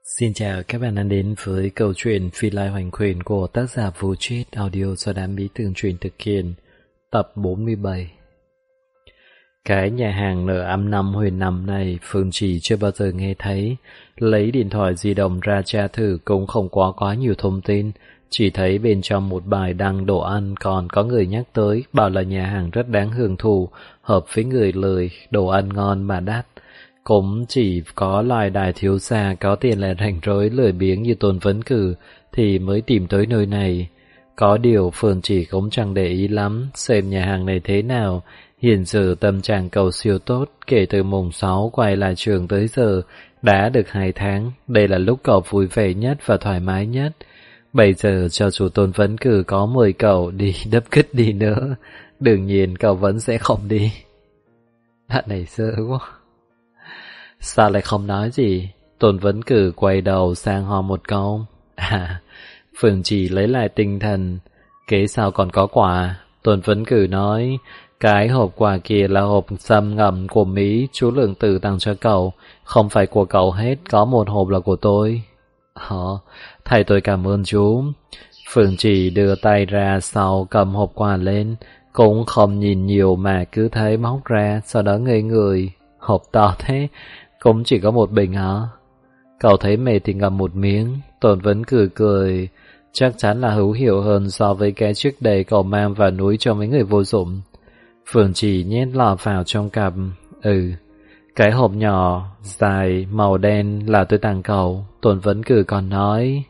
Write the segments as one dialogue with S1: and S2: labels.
S1: Xin chào các bạn đã đến với câu chuyện Phi Lai Hoành Quyền của tác giả Vũ Chết Audio do Đám Bí Tường Truyền thực hiện, tập 47. Cái nhà hàng nở âm năm huyền năm này Phương Trì chưa bao giờ nghe thấy. Lấy điện thoại di động ra tra thử cũng không quá nhiều thông tin. Chỉ thấy bên trong một bài đăng đồ ăn còn có người nhắc tới, bảo là nhà hàng rất đáng hưởng thụ, hợp với người lười, đồ ăn ngon mà đắt. Cũng chỉ có loài đại thiếu gia có tiền lại rảnh rỗi lười biếng như Tôn Vấn Cử thì mới tìm tới nơi này. Có điều Phương Chỉ cũng chẳng để ý lắm xem nhà hàng này thế nào. Hiện giờ tâm trạng cậu siêu tốt, kể từ mùng 6 quay lại trường tới giờ đã được 2 tháng. Đây là lúc cậu vui vẻ nhất và thoải mái nhất. Bây giờ cho chủ Tôn Vấn Cử có 10 cậu đi đắp kích đi nữa, đương nhiên cậu vẫn sẽ không đi. Bạn này sợ quá. Sao lại không nói gì? Tôn Vấn Cử quay đầu sang hỏi một câu. Phương Chỉ lấy lại tinh thần. Kế sau còn có quà. Tôn Vấn Cử nói, cái hộp quà kia là hộp sâm ngậm của Mỹ, chú Lượng Tử tặng cho cậu. Không phải của cậu hết, có một hộp là của tôi. Thầy tôi cảm ơn chú. Phương Chỉ đưa tay ra sau cầm hộp quà lên, cũng không nhìn nhiều mà cứ thấy móc ra, sau đó ngây người. Hộp to thế, cũng chỉ có một bình hả? Cậu thấy mệt thì ngậm một miếng. Tôn Vấn Cử cười, chắc chắn là hữu hiệu hơn so với cái trước đây cậu mang vào núi cho mấy người vô dụng. Phương Chỉ nhét lọ vào trong cặp. Cái hộp nhỏ dài màu đen là tôi tặng cậu. Tôn Vấn Cử còn nói.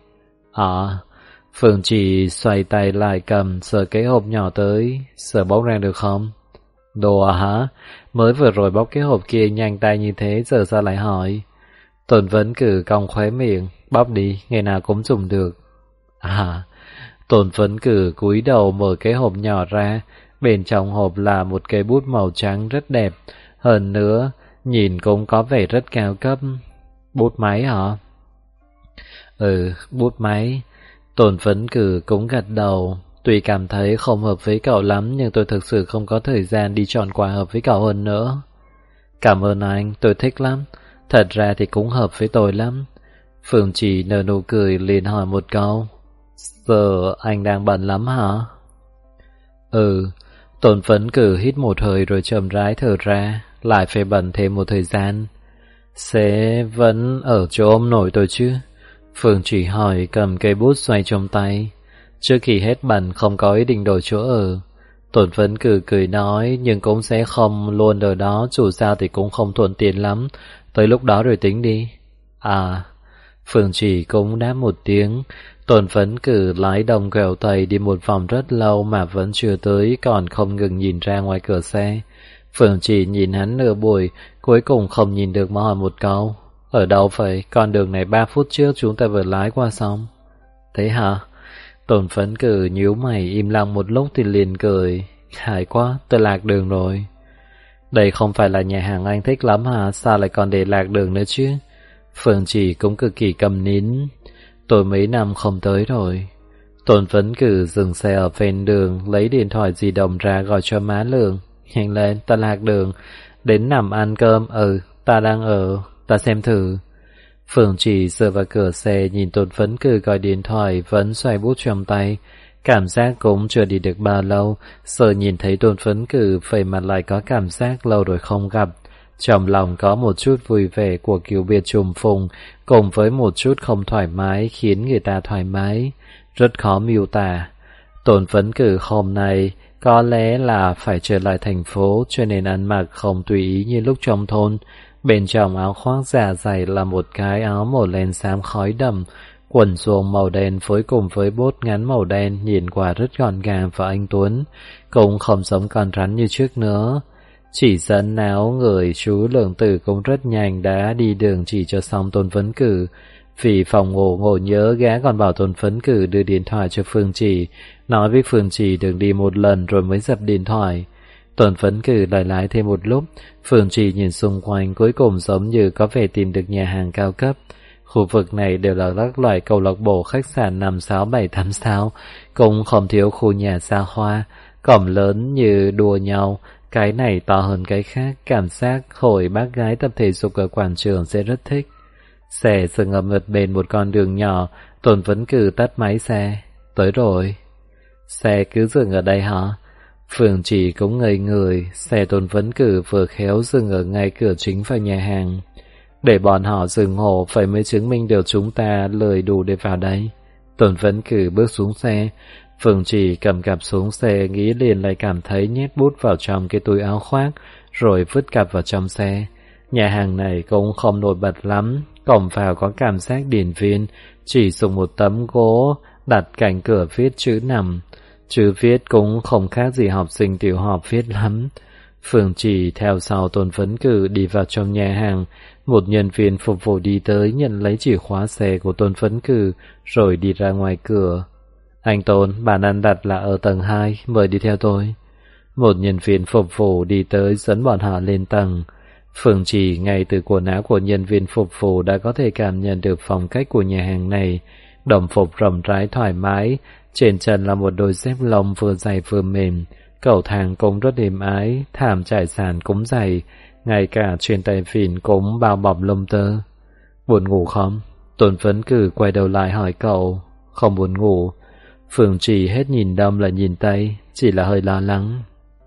S1: Phương Chỉ xoay tay lại cầm sờ cái hộp nhỏ tới. Sờ bóc ra được không? Đồ hả? Mới vừa rồi bóc cái hộp kia nhanh tay như thế, giờ sao lại hỏi? Tôn Vấn Cử cong khóe miệng. Bóc đi, ngày nào cũng dùng được. Tôn Vấn Cử cúi đầu mở cái hộp nhỏ ra. Bên trong hộp là một cây bút màu trắng rất đẹp. Hơn nữa, nhìn cũng có vẻ rất cao cấp. Bút máy hả? Bút máy. Tôn Vấn Cử cũng gật đầu. Tuy cảm thấy không hợp với cậu lắm, nhưng tôi thực sự không có thời gian đi chọn quà hợp với cậu hơn nữa. Cảm ơn anh, tôi thích lắm. Thật ra thì cũng hợp với tôi lắm. Phương Chỉ nở nụ cười liền hỏi một câu. Giờ anh đang bận lắm hả? Tôn Vấn Cử hít một hơi rồi chậm rãi thở ra. Lại phải bận thêm một thời gian. Sẽ vẫn ở chỗ ông nội tôi chứ? Phương Chỉ hỏi cầm cây bút xoay trong tay. Trước khi hết bận không có ý định đổi chỗ ở. Tôn Vấn Cử cười nói, nhưng cũng sẽ không luôn ở đó, dù sao thì cũng không thuận tiện lắm. Tới lúc đó rồi tính đi. Phương Chỉ cũng đáp một tiếng. Tôn Vấn Cử lái đồng quẹo tây đi một vòng rất lâu mà vẫn chưa tới, còn không ngừng nhìn ra ngoài cửa xe. Phương Chỉ nhìn hắn nửa buổi, cuối cùng không nhìn được mà hỏi một câu. Ở đâu vậy? Con đường này 3 phút trước chúng ta vừa lái qua xong. Thế hả? Tôn Vấn Cử nhíu mày im lặng một lúc thì liền cười. Hại quá, tôi lạc đường rồi. Đây không phải là nhà hàng anh thích lắm hả? Sao lại còn để lạc đường nữa chứ? Phương Chỉ cũng cực kỳ câm nín. Tôi mấy năm không tới rồi. Tôn Vấn Cử dừng xe ở ven đường, lấy điện thoại di động ra gọi cho má Lượng. Nhanh lên, ta lạc đường. Đến nằm ăn cơm. Ta đang ở. Ta xem thử. Phương Chỉ dựa vào cửa xe nhìn Tôn Vấn Cử gọi điện thoại vẫn xoay bút trong tay. Cảm giác cũng chưa đi được bao lâu, giờ nhìn thấy Tôn Vấn Cử vậy mà lại có cảm giác lâu rồi không gặp. Trong lòng có một chút vui vẻ của kiểu biệt trùng phùng, cùng với một chút không thoải mái khiến người ta thoải mái. Rất khó miêu tả. Tôn Vấn Cử hôm nay có lẽ là phải trở lại thành phố, cho nên ăn mặc không tùy ý như lúc trong thôn. Bên trong áo khoác dạ dày là một cái áo màu len xám khói đậm, quần suông màu đen phối cùng với bốt ngắn màu đen nhìn qua rất gọn gàng và anh tuấn, cũng không giống con rắn như trước nữa. Chỉ dẫn áo người chú Lượng Tử cũng rất nhanh đã đi đường chỉ cho xong Tôn Vấn Cử. Vì phòng ngủ nhớ gã còn bảo Tôn Vấn Cử đưa điện thoại cho Phương Chỉ, nói với Phương Chỉ đừng đi một lần rồi mới dập điện thoại. Tôn Vấn Cử lại lái thêm một lúc. Phương Chỉ nhìn xung quanh, cuối cùng giống như có vẻ tìm được nhà hàng cao cấp. Khu vực này đều là các loại câu lạc bộ, khách sạn 5 sao 7 8 sao, cũng không thiếu khu nhà xa hoa, cổng lớn như đua nhau, cái này to hơn cái khác. Cảm giác hồi bác gái tập thể dục ở quảng trường sẽ rất thích. Xe dừng ở một bên một con đường nhỏ, Tôn Vấn Cử tắt máy xe. Tới rồi. Xe cứ dừng ở đây hả? Phương Chỉ cũng ngây người, xe Tôn Vấn Cử vừa khéo dừng ở ngay cửa chính vào nhà hàng. Để bọn họ dừng hộ phải mới chứng minh được chúng ta lời đủ để vào đây. Tôn Vấn Cử bước xuống xe, Phương Chỉ cầm cặp xuống xe, nghĩ liền lại cảm thấy nhét bút vào trong cái túi áo khoác, rồi vứt cặp vào trong xe. Nhà hàng này cũng không nổi bật lắm, cổng vào có cảm giác điển viên, chỉ dùng một tấm gỗ đặt cạnh cửa viết chữ nằm. Chữ viết cũng không khác gì học sinh tiểu học viết lắm. Phương Chỉ theo sau Tôn Vấn Cử đi vào trong nhà hàng. Một nhân viên phục vụ đi tới nhận lấy chìa khóa xe của Tôn Vấn Cử, rồi đi ra ngoài cửa. Anh Tôn, bàn ăn đặt là ở tầng 2, mời đi theo tôi. Một nhân viên phục vụ đi tới dẫn bọn họ lên tầng. Phương Chỉ ngay từ quần áo của nhân viên phục vụ đã có thể cảm nhận được phong cách của nhà hàng này. Đồng phục rộng rãi thoải mái, trên chân là một đôi dép lông vừa dày vừa mềm, cầu thang cũng rất êm ái, thảm trải sàn cũng dày, ngay cả trên tay phìn cũng bao bọc lông tơ. Buồn ngủ không? Tôn Vấn Cử quay đầu lại hỏi cậu. Không buồn ngủ. Phương Chỉ hết nhìn đông là nhìn tây, chỉ là hơi lo lắng.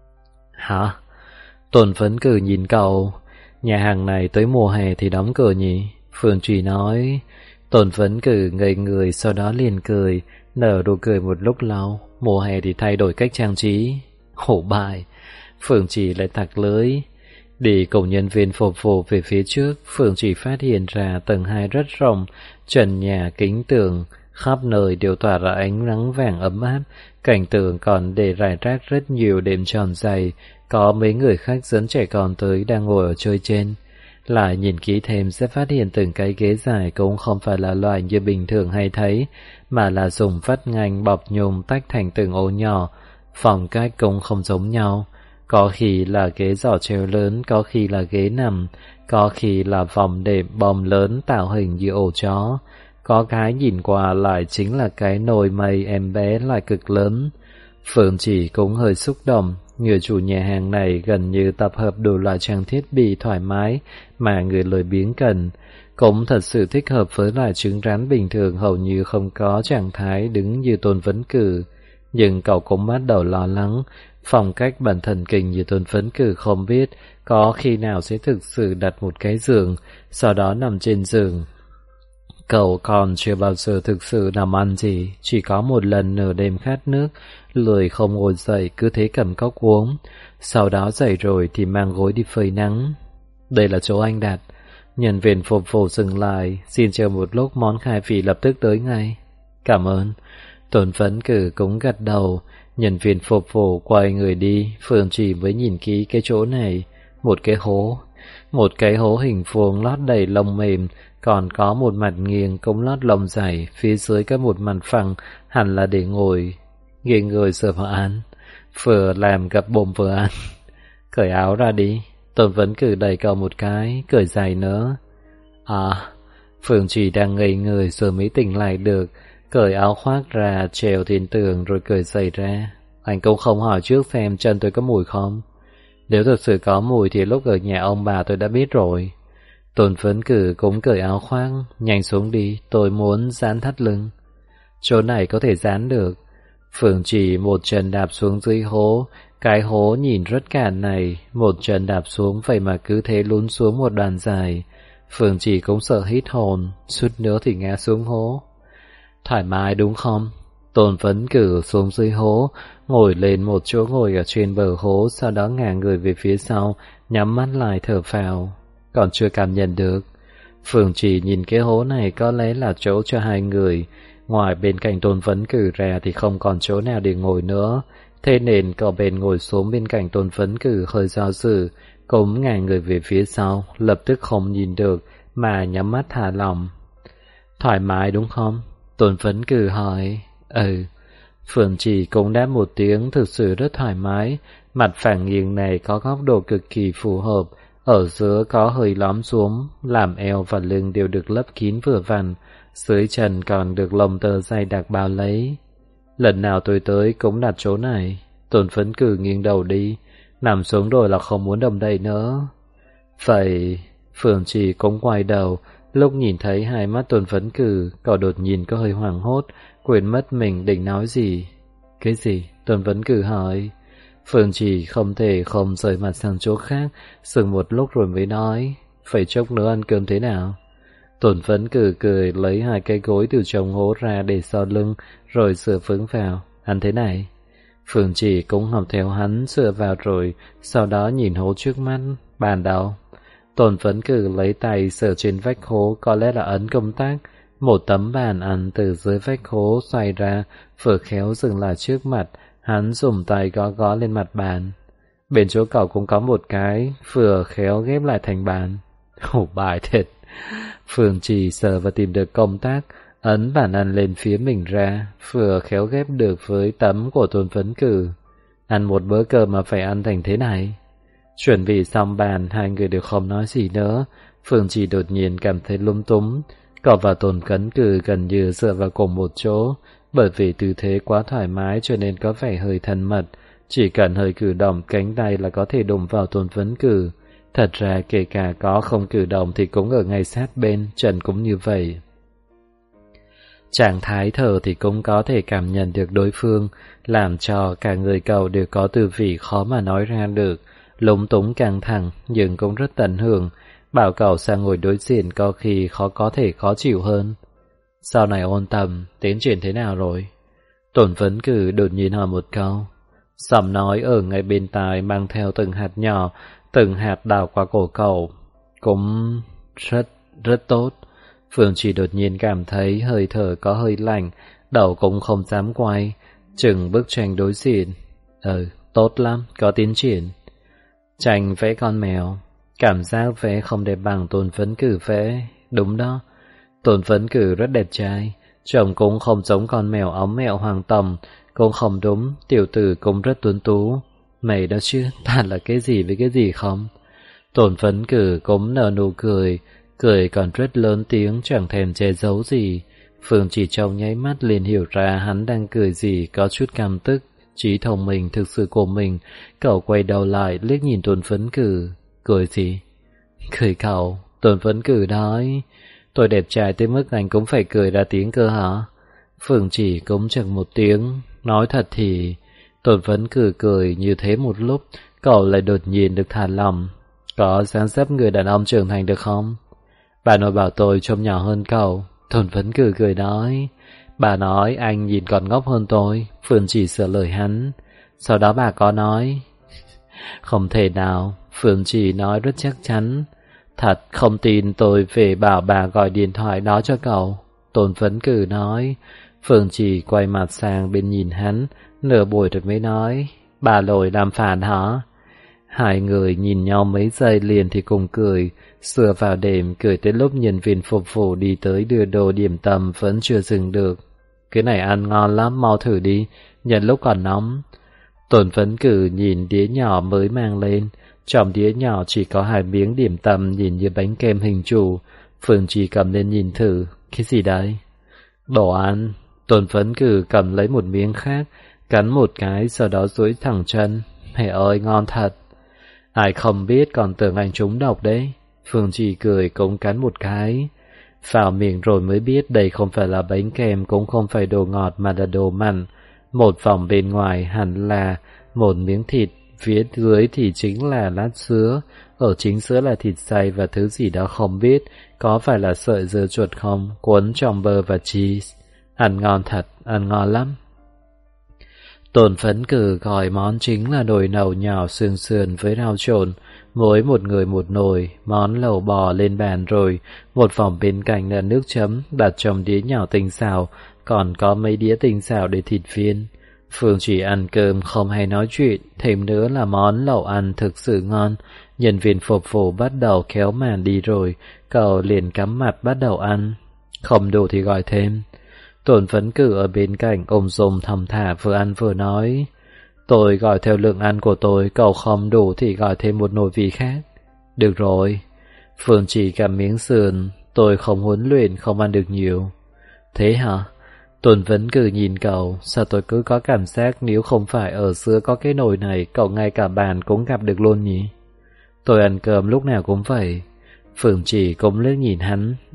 S1: Hả? Tôn Vấn Cử nhìn cậu. Nhà hàng này tới mùa hè thì đóng cửa nhỉ? Phương Chỉ nói. Tôn Vấn Cử ngây người, sau đó liền cười, nở nụ cười một lúc lâu. Mùa hè thì thay đổi cách trang trí. Hổ bài. Phương Chỉ lại tặc lưới. Đi cùng nhân viên phục vụ về phía trước, Phương Chỉ phát hiện ra tầng 2 rất rộng, trần nhà kính tường, khắp nơi đều tỏa ra ánh nắng vàng ấm áp, cảnh tường còn để rải rác rất nhiều đệm tròn dày, có mấy người khách dẫn trẻ con tới đang ngồi ở chơi trên. Lại nhìn kỹ thêm sẽ phát hiện từng cái ghế dài cũng không phải là loại như bình thường hay thấy, mà là dùng vắt ngành bọc nhung tách thành từng ô nhỏ, phong cách cũng không giống nhau. Có khi là ghế giỏ treo lớn, có khi là ghế nằm, có khi là vòng đệm bông lớn tạo hình như ổ chó. Có cái nhìn qua lại chính là cái nồi mây em bé lại cực lớn. Phương Chỉ cũng hơi xúc động, người chủ nhà hàng này gần như tập hợp đủ loại trang thiết bị thoải mái mà người lười biếng cần. Cũng thật sự thích hợp với loại trứng rán bình thường hầu như không có trạng thái đứng như Tôn Vấn Cử. Nhưng cậu cũng bắt đầu lo lắng, phong cách bản thần kinh như Tôn Vấn Cử không biết có khi nào sẽ thực sự đặt một cái giường, sau đó nằm trên giường. Cậu còn chưa bao giờ thực sự nằm ăn gì, chỉ có một lần nửa đêm khát nước, lười không ngồi dậy cứ thế cầm cốc uống, sau đó dậy rồi thì mang gối đi phơi nắng. Đây là chỗ anh đặt. Nhân viên phục vụ dừng lại, xin chờ một lúc, món khai vị lập tức tới ngay. Cảm ơn. Tôn Vấn Cử cũng gật đầu. Nhân viên phục vụ quay người đi, Phương Chỉ mới nhìn kỹ cái chỗ này. Một cái hố hình vuông lót đầy lông mềm, còn có một mặt nghiêng cũng lót lông dày, phía dưới có một mặt phẳng, hẳn là để ngồi. Nghiêng người sờ vào ăn, vừa làm gập bụng vừa ăn. Cởi áo ra đi. Tôn Vấn Cử đẩy cậu một cái, cởi giày nữa. Phương Chỉ đang ngây người rồi mới tỉnh lại được, cởi áo khoác ra, trèo trên tường rồi cởi giày ra. Anh cũng không hỏi trước xem chân tôi có mùi không. Nếu thật sự có mùi thì lúc ở nhà ông bà tôi đã biết rồi. Tôn Vấn Cử cũng cởi áo khoác. Nhanh xuống đi, tôi muốn dán thắt lưng. Chỗ này có thể dán được. Phương Chỉ một chân đạp xuống dưới hố. Cái hố nhìn rất cạn này, một chân đạp xuống vậy mà cứ thế lún xuống một đoạn dài. Phương Chỉ cũng sợ hít hồn, suýt nữa thì ngã xuống hố. Thoải mái đúng không? Tôn Vấn Cử xuống dưới hố, ngồi lên một chỗ ngồi ở trên bờ hố, sau đó ngả người về phía sau, nhắm mắt lại thở phào. Còn chưa cảm nhận được. Phương Chỉ nhìn cái hố này có lẽ là chỗ cho hai người. Ngoài bên cạnh Tôn Vấn Cử ra thì không còn chỗ nào để ngồi nữa. Thế nên cậu bèn ngồi xuống bên cạnh Tôn Vấn Cử hơi do dự, cũng ngả người về phía sau, lập tức không nhìn được mà nhắm mắt thả lỏng. Thoải mái đúng không? Tôn Vấn Cử hỏi. Phương Chỉ cũng đáp một tiếng, thực sự rất thoải mái. Mặt phẳng nghiêng này có góc độ cực kỳ phù hợp, ở giữa có hơi lõm xuống, làm eo và lưng đều được lấp kín vừa vặn, dưới chân còn được lông tơ dày đặc bao lấy. Lần nào tôi tới cũng đặt chỗ này. Tôn Vấn Cử nghiêng đầu đi, nằm xuống rồi là không muốn động đậy nữa. Vậy Phương Chỉ cũng quay đầu, Lúc nhìn thấy hai mắt Tôn Phấn Cử, cậu đột nhiên có hơi hoảng hốt, quên mất mình định nói gì. Cái gì? Tôn Phấn Cử hỏi. Phương Trì không thể không rời mặt sang chỗ khác, sừng một lúc rồi mới nói, phải chốc nữa ăn cơm thế nào? Tôn Phấn Cử cười lấy hai cái gối từ trong hố ra để sau lưng, rồi sửa vững vào. Ăn thế này. Phương Trì cũng học theo hắn sửa vào rồi, sau đó nhìn hố trước mắt. Bàn đâu? Tôn Phấn Cử lấy tay sờ trên vách hố, có lẽ là ấn công tắc. Một tấm bàn ăn từ dưới vách hố xoay ra, vừa khéo dừng lại trước mặt. Hắn dùng tay gõ gõ lên mặt bàn. Bên chỗ cậu cũng có một cái, vừa khéo ghép lại thành bàn. Hổ bài thật. Phương Trì sờ và tìm được công tắc, ấn bàn ăn lên phía mình ra, vừa khéo ghép được với tấm của Tôn Phấn Cử. Ăn một bữa cơm mà phải ăn thành thế này. Chuẩn bị xong bàn, hai người đều không nói gì nữa. Phương Trì đột nhiên cảm thấy lung túng. Cậu và Tôn Phấn Cử gần như dựa vào cùng một chỗ, bởi vì tư thế quá thoải mái cho nên có vẻ hơi thân mật. Chỉ cần hơi cử động cánh tay là có thể đụng vào Tôn Phấn Cử. Thật ra kể cả có không cử động thì cũng ở ngay sát bên, Trần cũng như vậy. Trạng thái thở thì cũng có thể cảm nhận được đối phương, làm cho cả người cậu đều có tư vị khó mà nói ra được, lúng túng căng thẳng nhưng cũng rất tận hưởng. Bảo cậu sang ngồi đối diện có khi có thể khó chịu hơn. Sau này ôn tầm, tiến triển thế nào rồi? Tôn Phấn Cử đột nhiên hỏi một câu. Giọng nói ở ngay bên tai mang theo từng hạt nhỏ, từng hạt đào qua cổ cậu. Cũng rất tốt. Phương Trì đột nhiên cảm thấy hơi thở có hơi lạnh, đầu cũng không dám quay, chừng bức tranh đối diện. Tốt lắm, có tiến triển. Tranh vẽ con mèo, cảm giác vẽ không đẹp bằng Tôn Phấn Cử vẽ. Đúng đó, Tôn Phấn Cử rất đẹp trai, trông cũng không giống con mèo ống mẹo hoàng tầm, cũng không đúng, tiểu tử cũng rất tuấn tú. Mày đó chứ, ta là cái gì với cái gì không? Tôn Phấn Cử cũng nở nụ cười, cười còn rất lớn tiếng, chẳng thèm che giấu gì. Phương chỉ trong nháy mắt liền hiểu ra hắn đang cười gì, có chút căm tức. Trí thông minh thực sự của mình, cậu quay đầu lại liếc nhìn Tôn Phấn Cử. Cười gì? Cười cậu. Tôn Phấn Cử nói, tôi đẹp trai tới mức anh cũng phải cười ra tiếng cơ hả? Phương chỉ cũng chẳng một tiếng. Nói thật thì Tôn Phấn Cử cười như thế một lúc, cậu lại đột nhiên được thả lòng. Có dáng dấp người đàn ông trưởng thành được không? Bà nội bảo tôi trông nhỏ hơn cậu. Tôn Phấn Cử cười nói. Bà nói anh nhìn còn ngốc hơn tôi. Phương chỉ sửa lời hắn. Sau đó bà có nói. Không thể nào. Phương chỉ nói rất chắc chắn. Thật không tin tôi về bảo bà gọi điện thoại đó cho cậu. Tôn Phấn Cử nói. Phương chỉ quay mặt sang bên nhìn hắn, nửa buổi rồi mới nói. Bà lồi làm phản hả? Hai người nhìn nhau mấy giây liền thì cùng cười, sửa vào đêm cười tới lúc nhân viên phục vụ đi tới đưa đồ điểm tâm vẫn chưa dừng được. Cái này ăn ngon lắm, mau thử đi, nhân lúc còn nóng. Tôn Phấn Cử nhìn đĩa nhỏ mới mang lên, trong đĩa nhỏ chỉ có 2 miếng điểm tâm nhìn như bánh kem hình trụ. Phương chỉ cầm lên nhìn thử, cái gì đấy? Đồ ăn. Tôn Phấn Cử cầm lấy một miếng khác, cắn một cái sau đó duỗi thẳng chân. Mẹ ơi, ngon thật. Ai không biết còn tưởng anh trúng độc đấy. Phương chỉ cười cũng cắn một cái. Vào miệng rồi mới biết đây không phải là bánh kem, cũng không phải đồ ngọt mà là đồ mặn. Một vòng bên ngoài hẳn là một miếng thịt, phía dưới thì chính là lát sứa. Ở chính giữa là thịt xay và thứ gì đó không biết, có phải là sợi dưa chuột không, cuốn trong bơ và cheese. Ăn ngon thật, ăn ngon lắm. Tôn Phấn Cử gọi món chính là nồi lẩu nhỏ xương sườn với rau trộn, mỗi một người một nồi. Món lẩu bò lên bàn rồi, một vòng bên cạnh là nước chấm đặt trong đĩa nhỏ tinh xào, còn có mấy đĩa tinh xào để thịt viên. Phương chỉ ăn cơm không hay nói chuyện, thêm nữa là món lẩu ăn thực sự ngon. Nhân viên phục vụ bắt đầu kéo màn đi rồi, cậu liền cắm mặt bắt đầu ăn. Không đủ thì gọi thêm. Tôn Phấn Cử ở bên cạnh ôm dùng thầm thả vừa ăn vừa nói. Tôi gọi theo lượng ăn của tôi, cậu không đủ thì gọi thêm một nồi vị khác. Được rồi. Phương chỉ cầm miếng sườn, tôi không huấn luyện, không ăn được nhiều. Thế hả? Tôn Phấn Cử nhìn cậu, sao tôi cứ có cảm giác nếu không phải ở giữa có cái nồi này, cậu ngay cả bàn cũng gặp được luôn nhỉ? Tôi ăn cơm lúc nào cũng vậy. Phương chỉ cũng liếc nhìn hắn,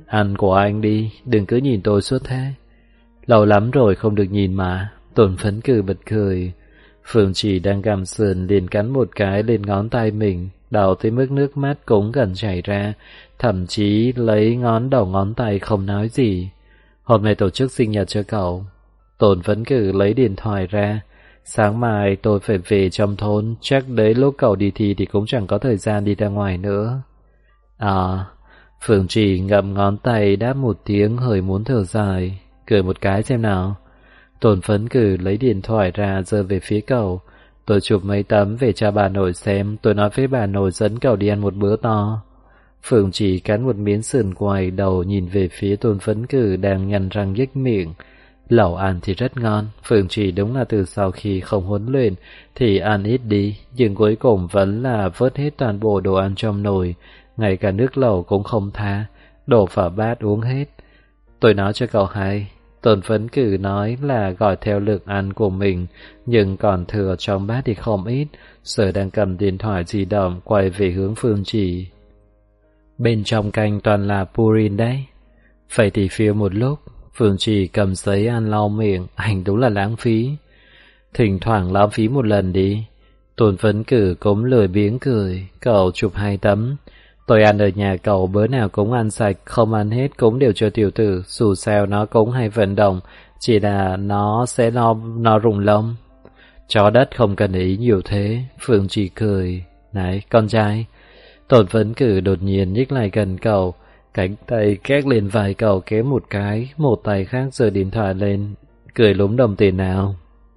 S1: ăn của anh đi, đừng cứ nhìn tôi suốt thế. Lâu lắm rồi không được nhìn mà. Tôn Phấn Cử bật cười. Phương Trì đang gặm sườn liền cắn một cái lên ngón tay mình, đau tới mức nước mắt cũng gần chảy ra, thậm chí lấy ngón đầu ngón tay không nói gì. Hôm nay tổ chức sinh nhật cho cậu. Tôn Phấn Cử lấy điện thoại ra. Sáng mai tôi phải về trong thôn, chắc đến lúc cậu đi thi thì cũng chẳng có thời gian đi ra ngoài nữa. À, Phương Trì ngậm ngón tay đáp một tiếng hơi muốn thở dài, cười một cái xem nào. Tôn Phấn Cử lấy điện thoại ra giơ về phía cậu. Tôi chụp mấy tấm về cho bà nội xem, tôi nói với bà nội dẫn cậu đi ăn một bữa to. Phương Trì cắn một miếng sườn quay đầu nhìn về phía Tôn Phấn Cử đang nhăn răng nhếch miệng. Lẩu ăn thì rất ngon, Phương Trì đúng là từ sau khi không huấn luyện thì ăn ít đi, nhưng cuối cùng vẫn là vớt hết toàn bộ đồ ăn trong nồi, ngay cả nước lẩu cũng không tha, đổ vào bát uống hết. Tôi nói cho cậu hay, Tôn Phấn Cử nói là gọi theo lượng ăn của mình, nhưng còn thừa trong bát thì không ít, giờ đang cầm điện thoại di động quay về hướng Phương Trì. Bên trong canh toàn là purin đấy. Vậy thì phiêu một lúc, Phương Trì cầm giấy ăn lau miệng, anh đúng là lãng phí. Thỉnh thoảng lãng phí một lần đi. Tôn Phấn Cử cũng lười biếng cười, cậu chụp 2 tấm. Tôi ăn ở nhà cậu bữa nào cũng ăn sạch, không ăn hết cũng đều cho tiểu tử, dù sao nó cũng hay vận động, chỉ là nó sẽ no rụng lông. Chó đất không cần ý nhiều thế, Phương Trì cười. Này, con trai. Tôn Phấn Cử đột nhiên nhích lại gần cậu, cánh tay két lên vai cậu kéo một cái, một tay khác giơ điện thoại lên, cười lúm đồng tiền nào.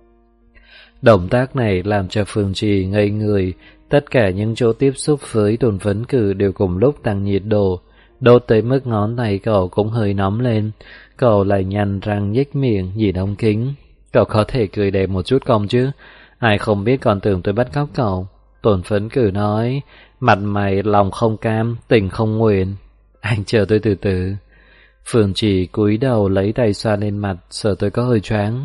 S1: Động tác này làm cho Phương Trì ngây người, tất cả những chỗ tiếp xúc với Tôn Phấn Cử đều cùng lúc tăng nhiệt độ, đốt tới mức ngón tay cậu cũng hơi nóng lên. Cậu lại nhăn răng nhếch miệng nhìn ống kính. Cậu có thể cười đẹp một chút không chứ? Ai không biết còn tưởng tôi bắt cóc cậu. Tôn Phấn Cử nói, mặt mày lòng không cam, tình không nguyện. Anh chờ tôi từ từ. Phương Trì cúi đầu lấy tay xoa lên mặt, sợ tôi có hơi choáng.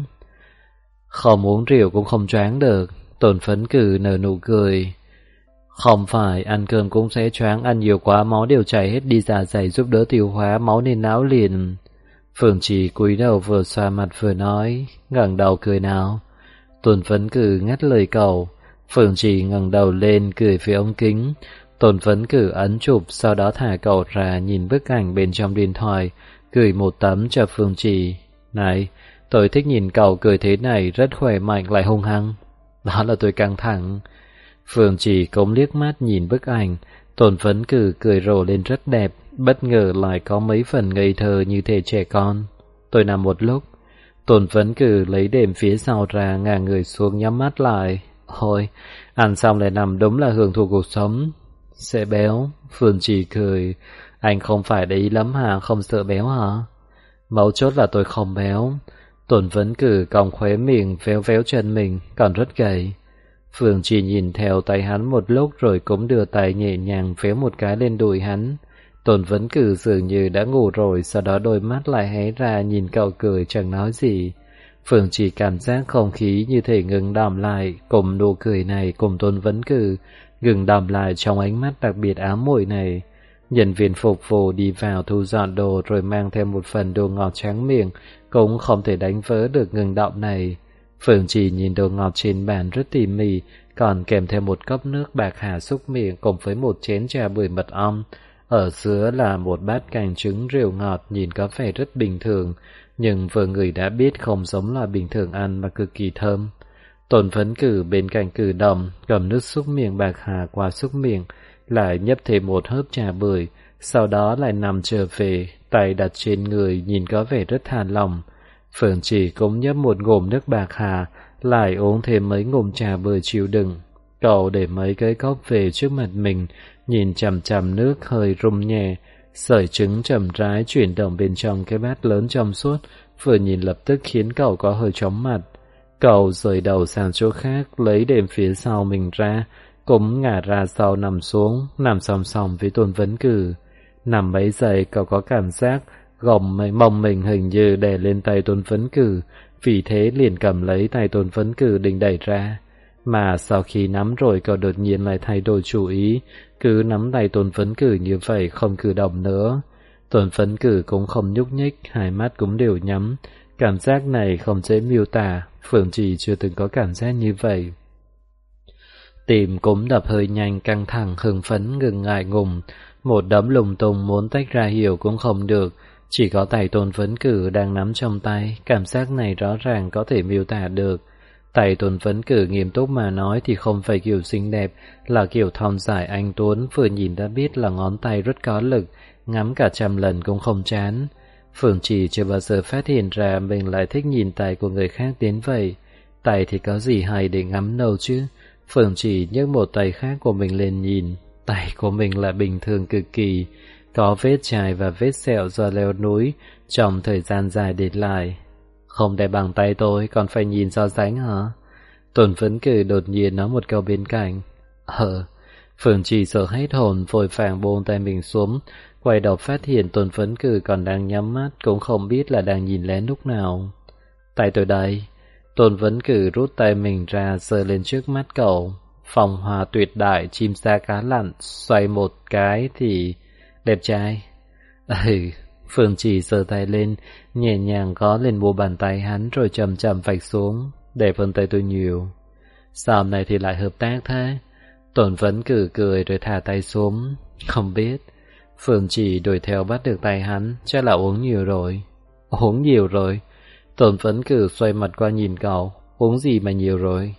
S1: Không uống rượu cũng không choáng được. Tôn Phấn Cử nở nụ cười. Không phải ăn cơm cũng sẽ choáng, ăn nhiều quá máu đều chảy hết đi dạ dày giúp đỡ tiêu hóa, máu lên não liền. Phương Trì cúi đầu vừa xoa mặt vừa nói, ngẩng đầu cười nào. Tôn Phấn Cử ngắt lời cậu. Phương Trì ngẩng đầu lên cười phía ống kính. Tôn Phấn Cử ấn chụp, sau đó thả cậu ra nhìn bức ảnh bên trong điện thoại, gửi một tấm cho Phương Trì. Này, tôi thích nhìn cậu cười thế này, rất khỏe mạnh lại hung hăng. Đó là tôi căng thẳng. Phương Trì cũng liếc mắt nhìn bức ảnh. Tôn Phấn Cử cười rộ lên rất đẹp, bất ngờ lại có mấy phần ngây thơ như thể trẻ con. Tôi nằm một lúc. Tôn Phấn Cử lấy đệm phía sau ra, ngả người xuống nhắm mắt lại. Ôi, ăn xong lại nằm đúng là hưởng thụ cuộc sống. Sẽ béo. Phương Trì cười. Anh không phải để ý lắm hả, không sợ béo hả? Mấu chốt là tôi không béo. Tôn Phấn Cử cong khóe miệng véo véo chân mình, còn rất gầy. Phương Trì nhìn theo tay hắn một lúc rồi cũng đưa tay nhẹ nhàng véo một cái lên đùi hắn. Tôn Phấn Cử dường như đã ngủ rồi, sau đó đôi mắt lại hé ra nhìn cậu cười chẳng nói gì. Phương Trì cảm giác không khí như thể ngừng đọng lại, cùng nụ cười này cùng Tôn Phấn Cử ngừng đọng lại trong ánh mắt đặc biệt ám muội này. Nhân viên phục vụ đi vào thu dọn đồ rồi mang theo một phần đồ ngọt tráng miệng, cũng không thể đánh vỡ được ngừng đọng này. Phương Trì nhìn đồ ngọt trên bàn rất tỉ mỉ, còn kèm theo một cốc nước bạc hà xúc miệng cùng với một chén trà bưởi mật ong. Ở giữa là một bát canh trứng rượu ngọt nhìn có vẻ rất bình thường, nhưng vừa người đã biết không giống là bình thường ăn mà cực kỳ thơm. Tôn Phấn Cử bên cạnh cử động, cầm nước xúc miệng bạc hà qua xúc miệng, lại nhấp thêm một hớp trà bưởi, sau đó lại nằm trở về, tay đặt trên người nhìn có vẻ rất thả lỏng. Phương Trì cũng nhấp một ngụm nước bạc hà, lại uống thêm mấy ngụm trà bưởi chịu đựng. Cậu để mấy cái cốc về trước mặt mình, nhìn chằm chằm nước hơi rung nhẹ, sợi trứng chậm rãi chuyển động bên trong cái bát lớn trong suốt, vừa nhìn lập tức khiến cậu có hơi chóng mặt. Cậu rời đầu sang chỗ khác, lấy đệm phía sau mình ra, cũng ngả ra sau nằm xuống, nằm song song với Tôn Phấn Cử. Nằm mấy giây cậu có cảm giác mông mình hình như đè lên tay Tôn Phấn Cử, vì thế liền cầm lấy tay Tôn Phấn Cử định đẩy ra. Mà sau khi nắm rồi cậu đột nhiên lại thay đổi chủ ý, cứ nắm tay Tôn Phấn Cử như vậy không cử động nữa. Tôn Phấn Cử cũng không nhúc nhích, hai mắt cũng đều nhắm. Cảm giác này không dễ miêu tả, Phương Trì chưa từng có cảm giác như vậy. Tim cũng đập hơi nhanh, căng thẳng, hưng phấn, ngừng ngại ngùng. Một đống lùng tung muốn tách ra hiểu cũng không được. Chỉ có tay Tôn Phấn Cử đang nắm trong tay, cảm giác này rõ ràng có thể miêu tả được. Tay Tôn Phấn Cử nghiêm túc mà nói thì không phải kiểu xinh đẹp, là kiểu thon dài anh tuấn, vừa nhìn đã biết là ngón tay rất có lực, ngắm cả 100 lần cũng không chán. Phương Trì chưa bao giờ phát hiện ra mình lại thích nhìn tay của người khác đến vậy. Tay thì có gì hay để ngắm đâu chứ. Phương Trì nhấc một tay khác của mình lên nhìn. Tay của mình là bình thường cực kỳ, có vết chai và vết sẹo do leo núi trong thời gian dài để lại. Không đẹp bằng tay tôi, còn phải nhìn so sánh hả? Tôn Phấn Cử đột nhiên nói một câu bên cạnh. Phương Trì sợ hết hồn, vội vàng buông tay mình xuống, quay đầu phát hiện Tôn Phấn Cử còn đang nhắm mắt, cũng không biết là đang nhìn lén lúc nào. Tay tôi đây. Tôn Phấn Cử rút tay mình ra, giơ lên trước mắt cậu. Phong hoa tuyệt đại, chim sa cá lặn, xoay một cái thì đẹp trai. Phương Trì giơ tay lên, nhẹ nhàng gõ lên mu bàn tay hắn rồi chậm chậm vạch xuống. Đẹp hơn tay tôi nhiều. Sao hôm nay thì lại hợp tác thế? Tôn Phấn Cử cười rồi thả tay xuống. Không biết. Phương Trì đuổi theo bắt được tay hắn, chắc là uống nhiều rồi. Uống nhiều rồi? Tôn Phấn Cử xoay mặt qua nhìn cậu. Uống gì mà nhiều rồi?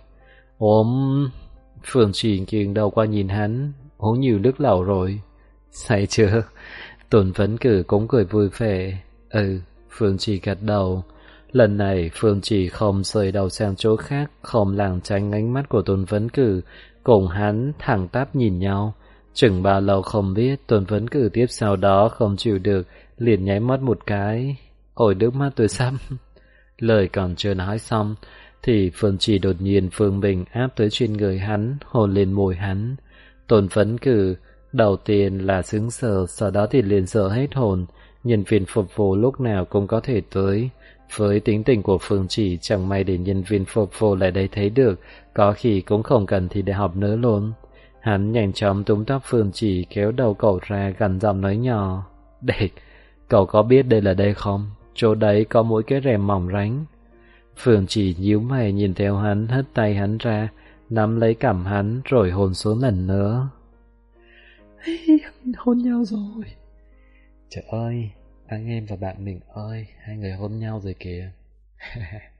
S1: Phương Trì nghiêng đầu qua nhìn hắn. Uống nhiều nước lẩu rồi. Say chưa? Tôn Phấn Cử cũng cười vui vẻ. Phương Trì gật đầu. Lần này Phương Trì không rời đầu sang chỗ khác, không lảng tránh ánh mắt của Tôn Phấn Cử, cùng hắn thẳng tắp nhìn nhau. Chừng bao lâu không biết, Tôn Phấn Cử tiếp sau đó không chịu được, liền nháy mắt một cái. Ôi nước mắt tôi sắp. Lời còn chưa nói xong, thì Phương Trì đột nhiên phương mình áp tới trên người hắn, hôn lên môi hắn. Tôn Phấn Cử đầu tiên là sững sờ, sau đó thì liền sợ hết hồn. Nhân viên phục vụ lúc nào cũng có thể tới. Với tính tình của Phương Trì, chẳng may để nhân viên phục vụ lại đây thấy được, có khi cũng không cần thì để họp nữa luôn. Hắn nhanh chóng túm tóc Phương Trì, kéo đầu cậu ra, gằn giọng nói nhỏ. Đệt, cậu có biết đây là đây không? Chỗ đấy có mỗi cái rèm mỏng ránh. Phương Trì nhíu mày nhìn theo hắn, hất tay hắn ra, nắm lấy cằm hắn rồi hôn xuống lần nữa. Hôn nhau rồi. Trời ơi, anh em và bạn mình ơi, hai người hôn nhau rồi kìa.